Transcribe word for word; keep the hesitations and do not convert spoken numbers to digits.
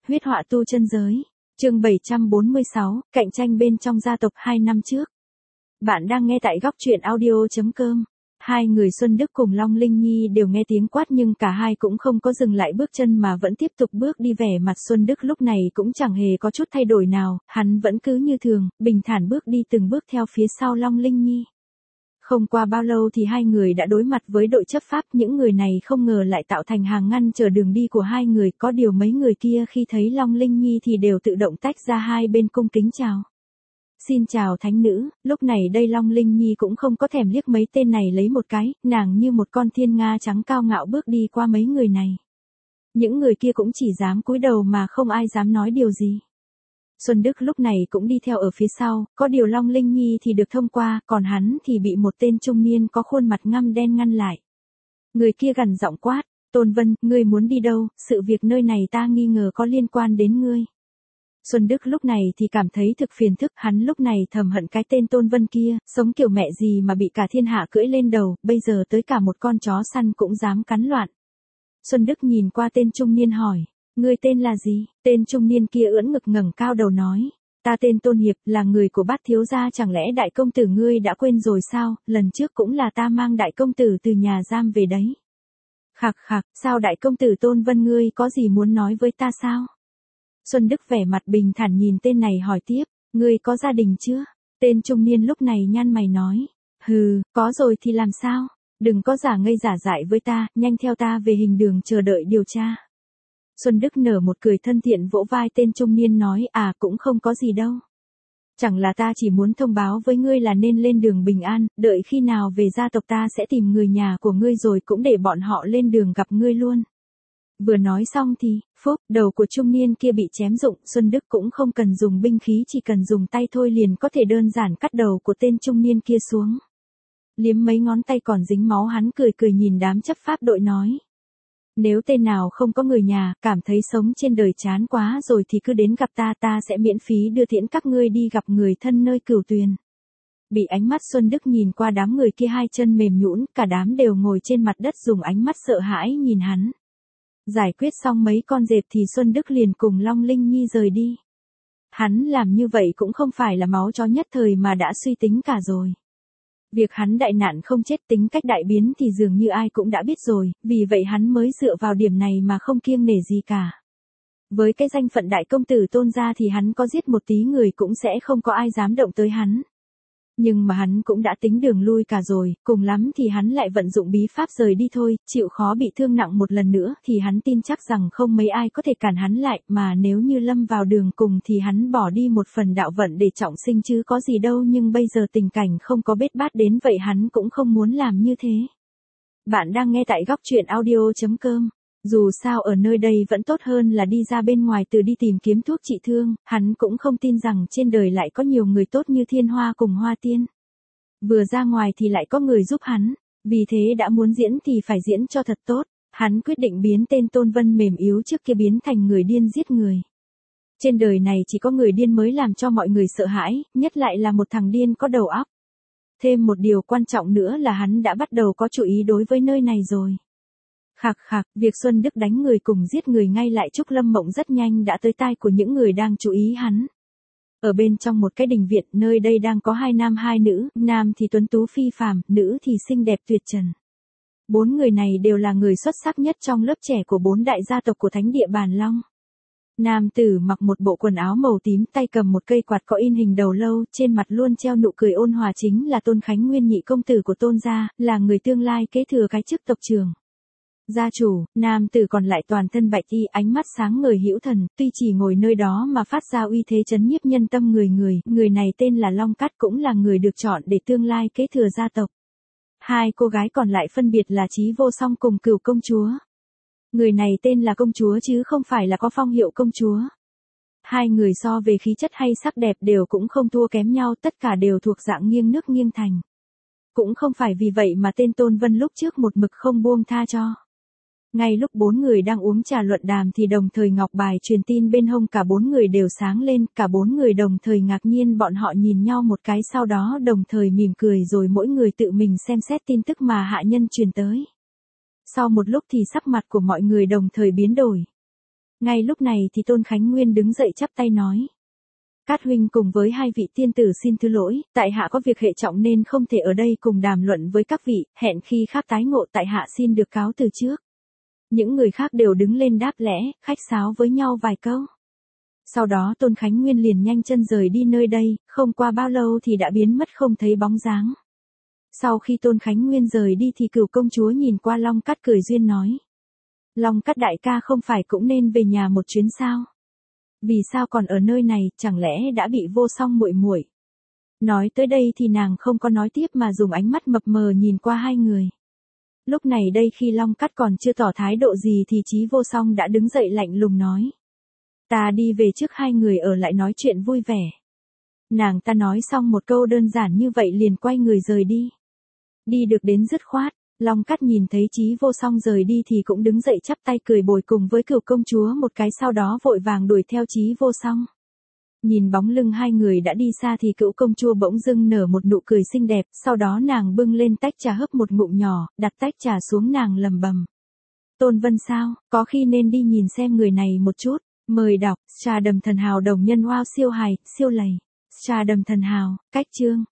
huyết họa tu chân giới. Chương bảy trăm bốn mươi sáu, cạnh tranh bên trong gia tộc hai năm trước. Bạn đang nghe tại góc truyện audio chấm com. Hai người Xuân Đức cùng Long Linh Nhi đều nghe tiếng quát nhưng cả hai cũng không có dừng lại bước chân mà vẫn tiếp tục bước đi. Vẻ mặt Xuân Đức lúc này cũng chẳng hề có chút thay đổi nào, hắn vẫn cứ như thường, bình thản bước đi từng bước theo phía sau Long Linh Nhi. Không qua bao lâu thì hai người đã đối mặt với đội chấp pháp, những người này không ngờ lại tạo thành hàng ngăn chờ đường đi của hai người, có điều mấy người kia khi thấy Long Linh Nhi thì đều tự động tách ra hai bên cung kính chào. Xin chào thánh nữ. Lúc này đây Long Linh Nhi cũng không có thèm liếc mấy tên này lấy một cái, nàng như một con thiên nga trắng cao ngạo bước đi qua mấy người này. Những người kia cũng chỉ dám cúi đầu mà không ai dám nói điều gì. Xuân Đức lúc này cũng đi theo ở phía sau, có điều Long Linh Nhi thì được thông qua, còn hắn thì bị một tên trung niên có khuôn mặt ngăm đen ngăn lại. Người kia gằn giọng quát, Tôn Vân, ngươi muốn đi đâu, sự việc nơi này ta nghi ngờ có liên quan đến ngươi. Xuân Đức lúc này thì cảm thấy thực phiền thức, hắn lúc này thầm hận cái tên Tôn Vân kia, sống kiểu mẹ gì mà bị cả thiên hạ cưỡi lên đầu, bây giờ tới cả một con chó săn cũng dám cắn loạn. Xuân Đức nhìn qua tên trung niên hỏi, ngươi tên là gì? Tên trung niên kia ưỡn ngực ngẩng cao đầu nói, ta tên Tôn Hiệp, là người của Bát thiếu gia, chẳng lẽ đại công tử ngươi đã quên rồi sao, lần trước cũng là ta mang đại công tử từ nhà giam về đấy. Khạc khạc, sao đại công tử Tôn Vân ngươi có gì muốn nói với ta sao? Xuân Đức vẻ mặt bình thản nhìn tên này hỏi tiếp, ngươi có gia đình chưa? Tên trung niên lúc này nhăn mày nói, hừ, có rồi thì làm sao? Đừng có giả ngây giả dại với ta, nhanh theo ta về hình đường chờ đợi điều tra. Xuân Đức nở một cười thân thiện vỗ vai tên trung niên nói, à cũng không có gì đâu. Chẳng là ta chỉ muốn thông báo với ngươi là nên lên đường bình an, đợi khi nào về gia tộc ta sẽ tìm người nhà của ngươi rồi cũng để bọn họ lên đường gặp ngươi luôn. Vừa nói xong thì, phúc, đầu của trung niên kia bị chém rụng, Xuân Đức cũng không cần dùng binh khí, chỉ cần dùng tay thôi liền có thể đơn giản cắt đầu của tên trung niên kia xuống. Liếm mấy ngón tay còn dính máu, hắn cười cười nhìn đám chấp pháp đội nói. Nếu tên nào không có người nhà, cảm thấy sống trên đời chán quá rồi thì cứ đến gặp ta, ta sẽ miễn phí đưa tiễn các ngươi đi gặp người thân nơi Cửu Tuyền. Bị ánh mắt Xuân Đức nhìn qua, đám người kia hai chân mềm nhũn, cả đám đều ngồi trên mặt đất dùng ánh mắt sợ hãi nhìn hắn. Giải quyết xong mấy con dẹp thì Xuân Đức liền cùng Long Linh Nhi rời đi. Hắn làm như vậy cũng không phải là máu chó nhất thời mà đã suy tính cả rồi. Việc hắn đại nạn không chết, tính cách đại biến thì dường như ai cũng đã biết rồi, vì vậy hắn mới dựa vào điểm này mà không kiêng nể gì cả. Với cái danh phận đại công tử Tôn gia thì hắn có giết một tí người cũng sẽ không có ai dám động tới hắn. Nhưng mà hắn cũng đã tính đường lui cả rồi, cùng lắm thì hắn lại vận dụng bí pháp rời đi thôi, chịu khó bị thương nặng một lần nữa thì hắn tin chắc rằng không mấy ai có thể cản hắn lại, mà nếu như lâm vào đường cùng thì hắn bỏ đi một phần đạo vận để trọng sinh chứ có gì đâu, nhưng bây giờ tình cảnh không có bết bát đến vậy hắn cũng không muốn làm như thế. Bạn đang nghe tại góc truyện audio chấm com. Dù sao ở nơi đây vẫn tốt hơn là đi ra bên ngoài từ đi tìm kiếm thuốc trị thương, hắn cũng không tin rằng trên đời lại có nhiều người tốt như Thiên Hoa cùng Hoa Tiên. Vừa ra ngoài thì lại có người giúp hắn, vì thế đã muốn diễn thì phải diễn cho thật tốt, hắn quyết định biến tên Tôn Vân mềm yếu trước kia biến thành người điên giết người. Trên đời này chỉ có người điên mới làm cho mọi người sợ hãi, nhất lại là một thằng điên có đầu óc. Thêm một điều quan trọng nữa là hắn đã bắt đầu có chủ ý đối với nơi này rồi. Khạc khạc, việc Xuân Đức đánh người cùng giết người ngay lại Trúc Lâm Mộng rất nhanh đã tới tai của những người đang chú ý hắn. Ở bên trong một cái đình viện, nơi đây đang có hai nam hai nữ, nam thì tuấn tú phi phàm, nữ thì xinh đẹp tuyệt trần. Bốn người này đều là người xuất sắc nhất trong lớp trẻ của bốn đại gia tộc của thánh địa Bàn Long. Nam tử mặc một bộ quần áo màu tím, tay cầm một cây quạt có in hình đầu lâu, trên mặt luôn treo nụ cười ôn hòa, chính là Tôn Khánh Nguyên, nhị công tử của Tôn gia, là người tương lai kế thừa cái chức tộc trưởng. Gia chủ. Nam tử còn lại toàn thân bạch y, ánh mắt sáng ngời hữu thần, tuy chỉ ngồi nơi đó mà phát ra uy thế chấn nhiếp nhân tâm người người, người này tên là Long Cát, cũng là người được chọn để tương lai kế thừa gia tộc. Hai cô gái còn lại phân biệt là Chí Vô Song cùng Cửu công chúa. Người này tên là công chúa chứ không phải là có phong hiệu công chúa. Hai người so về khí chất hay sắc đẹp đều cũng không thua kém nhau, tất cả đều thuộc dạng nghiêng nước nghiêng thành. Cũng không phải vì vậy mà tên Tôn Vân lúc trước một mực không buông tha cho. Ngay lúc bốn người đang uống trà luận đàm thì đồng thời ngọc bài truyền tin bên hông cả bốn người đều sáng lên, cả bốn người đồng thời ngạc nhiên, bọn họ nhìn nhau một cái sau đó đồng thời mỉm cười rồi mỗi người tự mình xem xét tin tức mà hạ nhân truyền tới. Sau một lúc thì sắc mặt của mọi người đồng thời biến đổi. Ngay lúc này thì Tôn Khánh Nguyên đứng dậy chắp tay nói. Cát huynh cùng với hai vị tiên tử xin thứ lỗi, tại hạ có việc hệ trọng nên không thể ở đây cùng đàm luận với các vị, hẹn khi khác tái ngộ tại hạ xin được cáo từ trước. Những người khác đều đứng lên đáp lễ, khách sáo với nhau vài câu. Sau đó Tôn Khánh Nguyên liền nhanh chân rời đi nơi đây, không qua bao lâu thì đã biến mất không thấy bóng dáng. Sau khi Tôn Khánh Nguyên rời đi thì Cửu công chúa nhìn qua Long Cát cười duyên nói. Long Cát đại ca không phải cũng nên về nhà một chuyến sao? Vì sao còn ở nơi này, chẳng lẽ đã bị Vô Song muội muội? Nói tới đây thì nàng không có nói tiếp mà dùng ánh mắt mập mờ nhìn qua hai người. Lúc này đây khi Long Cát còn chưa tỏ thái độ gì thì Chí Vô Song đã đứng dậy lạnh lùng nói. Ta đi về trước, hai người ở lại nói chuyện vui vẻ. Nàng ta nói xong một câu đơn giản như vậy liền quay người rời đi. Đi được đến dứt khoát, Long Cát nhìn thấy Chí Vô Song rời đi thì cũng đứng dậy chắp tay cười bồi cùng với Cửu công chúa một cái, sau đó vội vàng đuổi theo Chí Vô Song. Nhìn bóng lưng hai người đã đi xa thì Cửu công chúa bỗng dưng nở một nụ cười xinh đẹp, sau đó nàng bưng lên tách trà hớp một ngụm nhỏ, đặt tách trà xuống nàng lẩm bẩm. Tôn Vân sao, có khi nên đi nhìn xem người này một chút. Mời đọc, trà đầm thần hào đồng nhân wow siêu hài, siêu lầy. Trà đầm thần hào, cách chương.